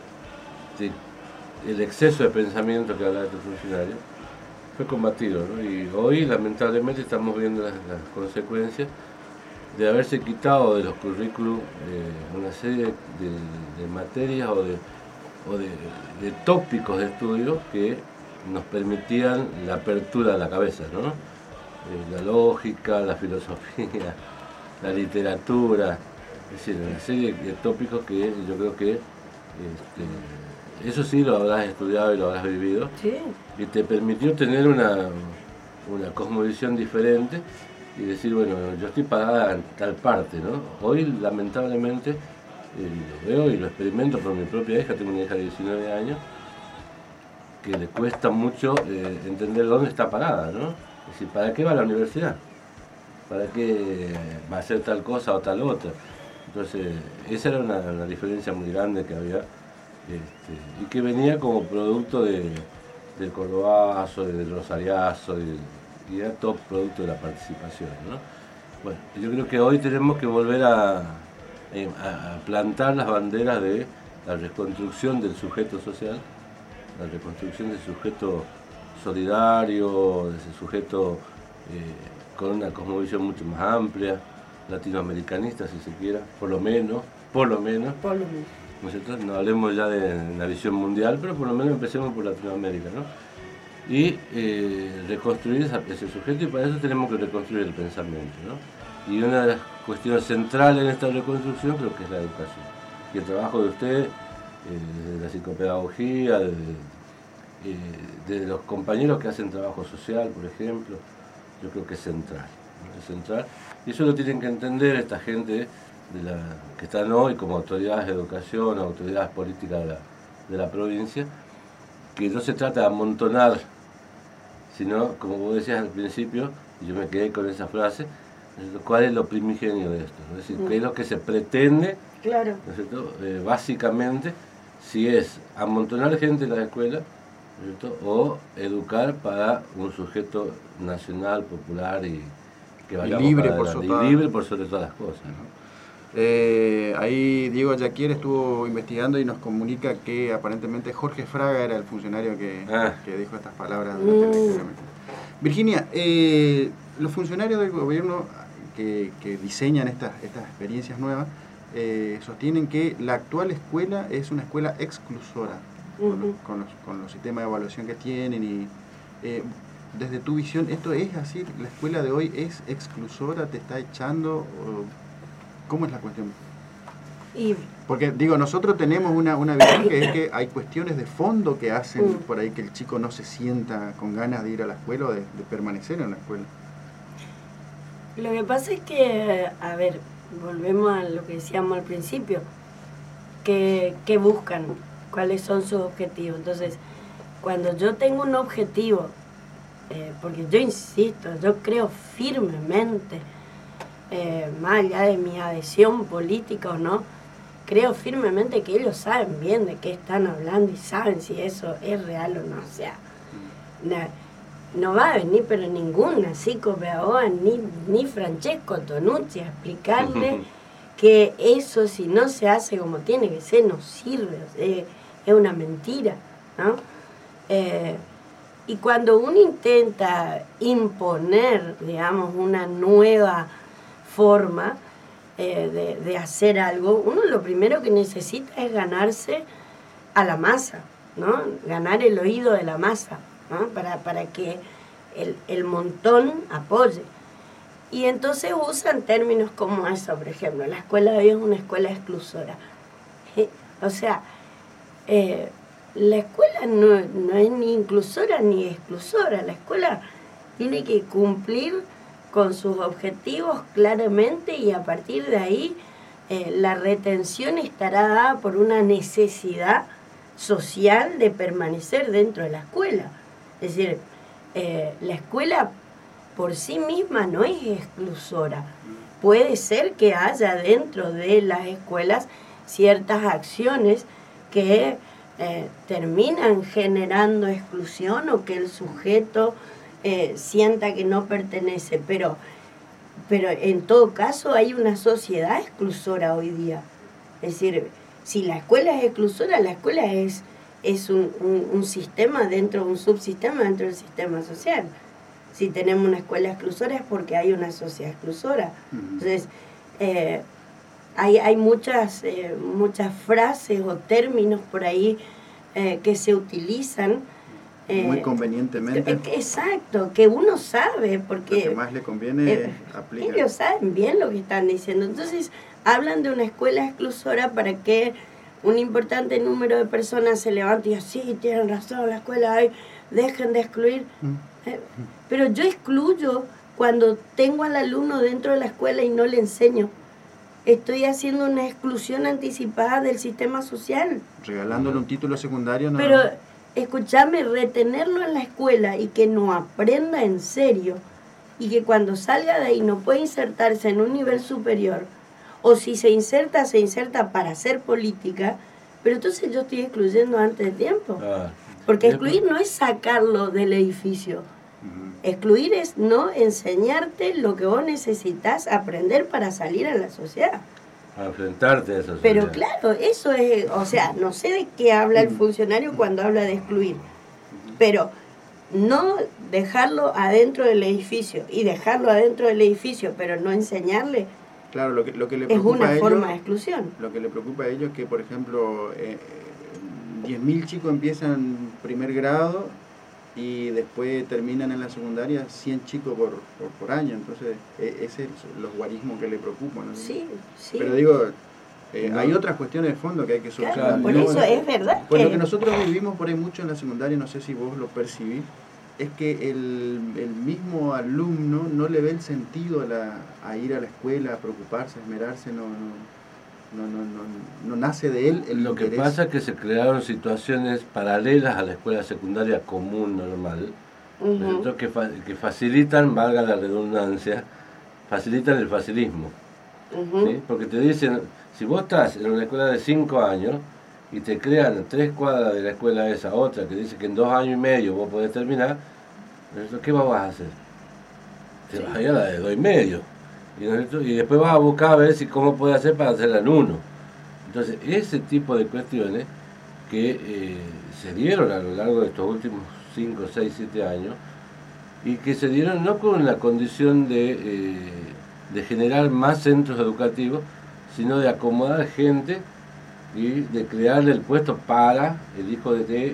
el exceso de pensamiento que hablaba este funcionario, fue combatido, ¿no? Y hoy lamentablemente estamos viendo las consecuencias de haberse quitado de los currículum una serie de materias o de tópicos de estudio que nos permitían la apertura de la cabeza, ¿no? La lógica, la filosofía, la literatura, es decir, una serie de tópicos que yo creo que eso sí lo habrás estudiado y lo habrás vivido, Sí. y te permitió tener una cosmovisión diferente y decir, bueno, yo estoy parada en tal parte, ¿no? Hoy lamentablemente lo veo y lo experimento por mi propia hija, tengo una hija de 19 años, que le cuesta mucho entender dónde está parada, ¿no? Es decir, ¿para qué va a la universidad? ¿Para qué va a hacer tal cosa o tal otra? Entonces, esa era una diferencia muy grande que había, y que venía como producto del cordobazo, del rosariazo, y era todo producto de la participación, ¿no? Bueno, yo creo que hoy tenemos que volver a plantar las banderas de la reconstrucción del sujeto social, la reconstrucción del sujeto solidario, de ese sujeto con una cosmovisión mucho más amplia, latinoamericanista si se quiera, por lo menos, ¿no es cierto? No hablemos ya de una visión mundial, pero por lo menos empecemos por Latinoamérica, ¿no? Y reconstruir ese sujeto, y para eso tenemos que reconstruir el pensamiento, ¿no? Y una de las cuestiones centrales en esta reconstrucción creo que es la educación. Y el trabajo de usted, desde la psicopedagogía, de los compañeros que hacen trabajo social, por ejemplo, yo creo que es central, ¿no? Es central. Y eso lo tienen que entender esta gente que están hoy como autoridades de educación, autoridades políticas de la provincia, que no se trata de amontonar, sino, como vos decías al principio, y yo me quedé con esa frase, ¿cuál es lo primigenio de esto? Es decir, ¿qué es lo que se pretende? Claro. ¿No es cierto? Básicamente, si es amontonar gente en las escuelas, ¿no es cierto? O educar para un sujeto nacional, popular y que vayamos libre libre por sobre todas las cosas, ¿no? Ahí Diego Yaquier estuvo investigando y nos comunica que aparentemente Jorge Fraga era el funcionario que dijo estas palabras. Virginia, los funcionarios del gobierno que diseñan estas experiencias nuevas sostienen que la actual escuela es una escuela exclusora con los sistemas de evaluación que tienen y desde tu visión, ¿esto es así? ¿La escuela de hoy es exclusora? ¿Te está echando? ¿Cómo es la cuestión? Porque, digo, nosotros tenemos una visión que es que hay cuestiones de fondo que hacen por ahí que el chico no se sienta con ganas de ir a la escuela o de permanecer en la escuela. Lo que pasa es que, a ver, volvemos a lo que decíamos al principio, que buscan, cuáles son sus objetivos. Entonces, cuando yo tengo un objetivo, porque yo insisto, yo creo firmemente, más allá de mi adhesión política o no, creo firmemente que ellos saben bien de qué están hablando y saben si eso es real o no. O sea, no va a venir pero ninguna psicopedagoga ni Francesco Tonucci a explicarle que eso, si no se hace como tiene que ser, no sirve, es una mentira, ¿no? Y cuando uno intenta imponer, digamos, una nueva forma de hacer algo, uno lo primero que necesita es ganarse a la masa, ¿no? Ganar el oído de la masa, ¿no? Para que el montón apoye. Y entonces usan términos como eso, por ejemplo, la escuela de hoy es una escuela exclusora. O sea, la escuela no es ni inclusora ni exclusora, la escuela tiene que cumplir con sus objetivos claramente y a partir de ahí la retención estará dada por una necesidad social de permanecer dentro de la escuela. Es decir, la escuela por sí misma no es exclusora. Puede ser que haya dentro de las escuelas ciertas acciones que terminan generando exclusión o que el sujeto sienta que no pertenece, pero en todo caso hay una sociedad exclusora hoy día. Es decir, si la escuela es exclusora, la escuela es un sistema dentro, un subsistema dentro del sistema social. Si tenemos una escuela exclusora es porque hay una sociedad exclusora. Entonces, hay muchas frases o términos por ahí que se utilizan muy convenientemente. Exacto, que uno sabe, porque lo que más le conviene aplica. Ellos saben bien lo que están diciendo. Entonces, hablan de una escuela exclusora para que un importante número de personas se levante y diga, sí, tienen razón, la escuela hay, dejen de excluir. Pero yo excluyo cuando tengo al alumno dentro de la escuela y no le enseño. Estoy haciendo una exclusión anticipada del sistema social. Regalándole un título secundario, ¿no? Pero, escúchame, retenerlo en la escuela y que no aprenda en serio y que cuando salga de ahí no pueda insertarse en un nivel superior, o si se inserta para hacer política, pero entonces yo estoy excluyendo antes de tiempo. Porque excluir no es sacarlo del edificio. Excluir es no enseñarte lo que vos necesitas aprender para salir a la sociedad. A enfrentarte a esa sociedad. Pero claro, eso es, o sea, no sé de qué habla el funcionario cuando habla de excluir, pero no dejarlo adentro del edificio y dejarlo adentro del edificio, pero no enseñarle. Claro, lo que le preocupa es una a ellos, forma de exclusión. Lo que le preocupa a ellos es que, por ejemplo, 10.000 chicos empiezan primer grado y después terminan en la secundaria 100 chicos por año. Entonces, ese es los guarismos que le preocupan, ¿no? Sí. Pero digo, hay otras cuestiones de fondo que hay que solucionar. Claro, por eso es verdad. Pues lo que nosotros vivimos por ahí mucho en la secundaria, no sé si vos lo percibís, es que el mismo alumno no le ve el sentido a ir a la escuela, a preocuparse, a esmerarse, no nace de él el Lo que interés. pasa es que se crearon situaciones paralelas a la escuela secundaria común, normal, que facilitan, valga la redundancia, facilitan el facilismo. ¿Sí? Porque te dicen, si vos estás en una escuela de 5 años y te crean 3 cuadras de la escuela esa, otra que dice que en 2 años y medio vos podés terminar, ¿qué vas a hacer? Te vas a ir a la de 2 y medio. Y después vas a buscar a ver cómo puedes hacer para hacerla en 1. Entonces, ese tipo de cuestiones que se dieron a lo largo de estos últimos 5, 6, 7 años, y que se dieron no con la condición de generar más centros educativos, sino de acomodar gente y de crearle el puesto para el hijo de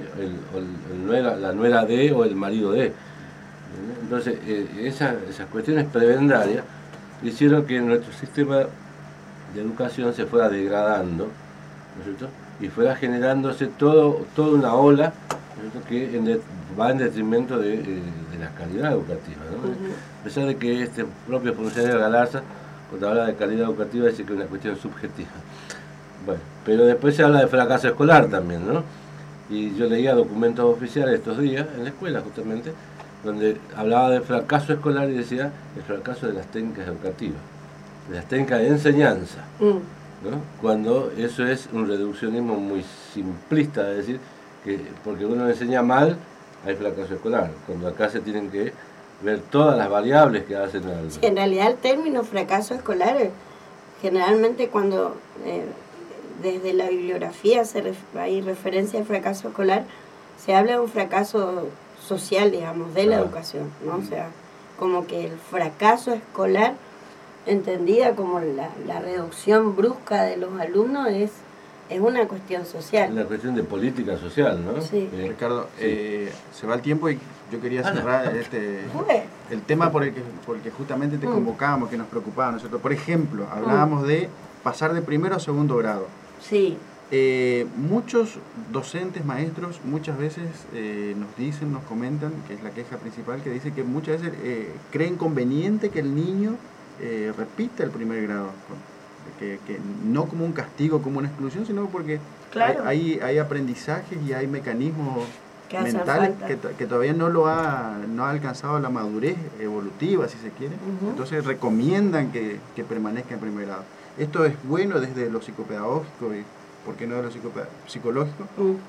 la nuera de o el marido de. Entonces, esas cuestiones prebendarias hicieron que nuestro sistema de educación se fuera degradando, ¿no es cierto? Y fuera generándose toda una ola, ¿no es cierto?, que va en detrimento de la calidad educativa, ¿no? A pesar de que este propio funcionario Galarza, cuando habla de calidad educativa, dice que es una cuestión subjetiva. Bueno, pero después se habla de fracaso escolar también, ¿no? Y yo leía documentos oficiales estos días en la escuela justamente, donde hablaba de fracaso escolar y decía el fracaso de las técnicas educativas, de las técnicas de enseñanza, ¿no? Cuando eso es un reduccionismo muy simplista, de decir que porque uno enseña mal hay fracaso escolar, cuando acá se tienen que ver todas las variables que hacen al... Sí, en realidad el término fracaso escolar, generalmente cuando desde la bibliografía hay referencia al fracaso escolar, se habla de un fracaso social, digamos, de la educación, ¿no? O sea, como que el fracaso escolar, entendida como la reducción brusca de los alumnos, es una cuestión social. Una cuestión de política social, ¿no? Sí. Ricardo, se va el tiempo y yo quería cerrar el tema por el que justamente te convocábamos, que nos preocupaba, ¿no es cierto? Por ejemplo, hablábamos de pasar de primero a segundo grado. Sí. Muchos docentes, maestros, muchas veces nos comentan, que es la queja principal, que dice que muchas veces creen conveniente que el niño repita el primer grado, que no como un castigo, como una exclusión, sino porque hay aprendizajes y hay mecanismos mentales que todavía no ha alcanzado la madurez evolutiva, si se quiere. Entonces recomiendan que permanezca en primer grado. Esto es bueno desde lo psicopedagógico y, ¿por qué no de lo psicológico?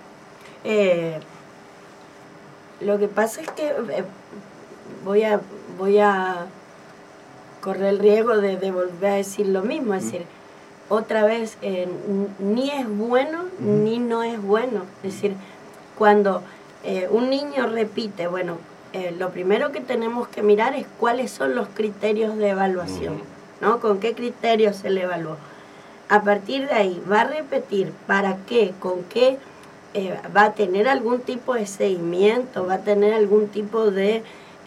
Lo que pasa es que voy a correr el riesgo de volver a decir lo mismo, es decir, otra vez, ni es bueno ni no es bueno. Es decir, cuando un niño repite, bueno, lo primero que tenemos que mirar es cuáles son los criterios de evaluación, ¿no? ¿Con qué criterios se le evaluó? A partir de ahí, ¿va a repetir? ¿Para qué? ¿Con qué? ¿Va a tener algún tipo de seguimiento? ¿Va a tener algún tipo de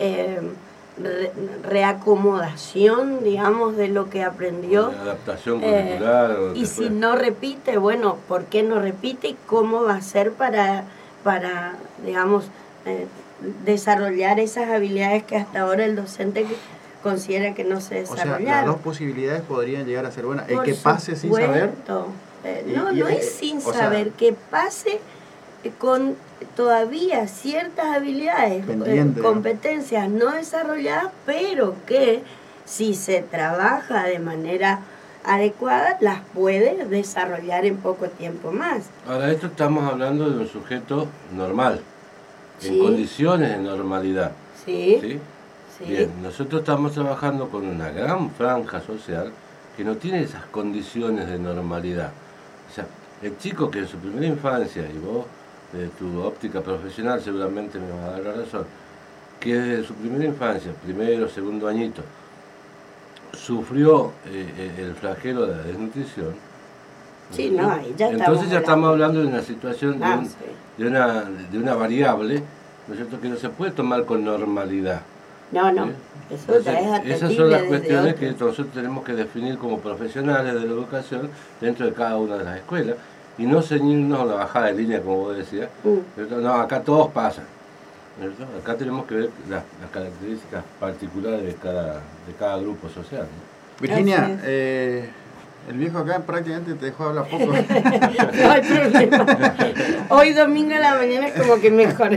reacomodación, digamos, de lo que aprendió? Adaptación curricular. Y si no repite, bueno, ¿por qué no repite? ¿Y cómo va a ser para digamos, desarrollar esas habilidades que hasta ahora el docente considera que no se desarrollaron? O sea, las dos posibilidades podrían llegar a ser buenas. El que pase sin saber. No es sin saber, que pase con todavía ciertas habilidades, competencias no desarrolladas, pero que si se trabaja de manera adecuada, las puede desarrollar en poco tiempo más. Ahora, esto estamos hablando de un sujeto normal, en condiciones de normalidad. Sí. Bien, nosotros estamos trabajando con una gran franja social que no tiene esas condiciones de normalidad. O sea, el chico que en su primera infancia, y vos, de tu óptica profesional, seguramente me vas a dar la razón, que desde su primera infancia, primero, segundo añito, sufrió el flagelo de la desnutrición. Sí, no, ahí ya entonces ya estamos hablando de una situación, de una variable, ¿no es cierto?, que no se puede tomar con normalidad. No, eso ya es atendible. Esas son las cuestiones que nosotros tenemos que definir como profesionales de la educación dentro de cada una de las escuelas y no ceñirnos a la bajada de línea, como vos decías. No, acá todos pasan. Acá tenemos que ver las características particulares de cada grupo social, ¿no? Virginia, el viejo acá prácticamente te dejó hablar poco. No hay problema. Hoy domingo a la mañana es como que mejor.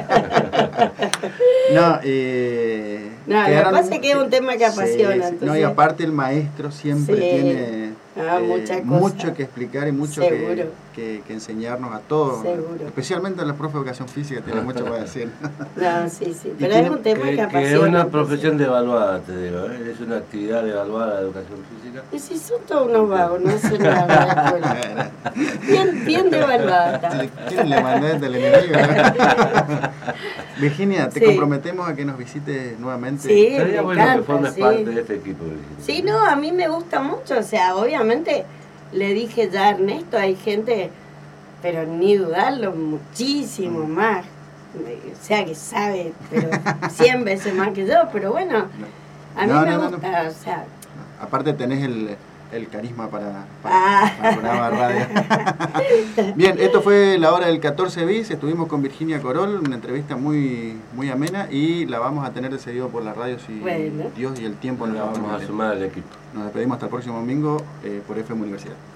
No, lo que pasa es que es un tema que apasiona. Entonces... No, y aparte el maestro siempre tiene mucho que explicar y mucho que enseñarnos a todos. Seguro. Especialmente a los profes de educación física tiene mucho para decir. No, sí, pero es un tema que apasiona. Que es una profesión devaluada, te digo, es una actividad devaluada la educación física. Y si son todos unos vagos, no hacen nada. Bien devaluada. ¿Quién le mandó desde el enemigo? Virginia, te comprometemos a que nos visites nuevamente. Sí, sería bueno que formes parte de este equipo, Virginia. Sí, no, a mí me gusta mucho, o sea, obviamente le dije ya a Ernesto, hay gente, pero ni dudarlo, muchísimo más, o sea, que sabe, pero 100 veces más que yo, pero bueno, a mí me gusta, o sea... Aparte tenés el carisma para el programa de radio. Bien, esto fue la hora del 14 bis, estuvimos con Virginia Corol, una entrevista muy amena y la vamos a tener de seguido por la radio si Dios y el tiempo nos la vamos a sumar al equipo. Nos despedimos hasta el próximo domingo por FM Universidad.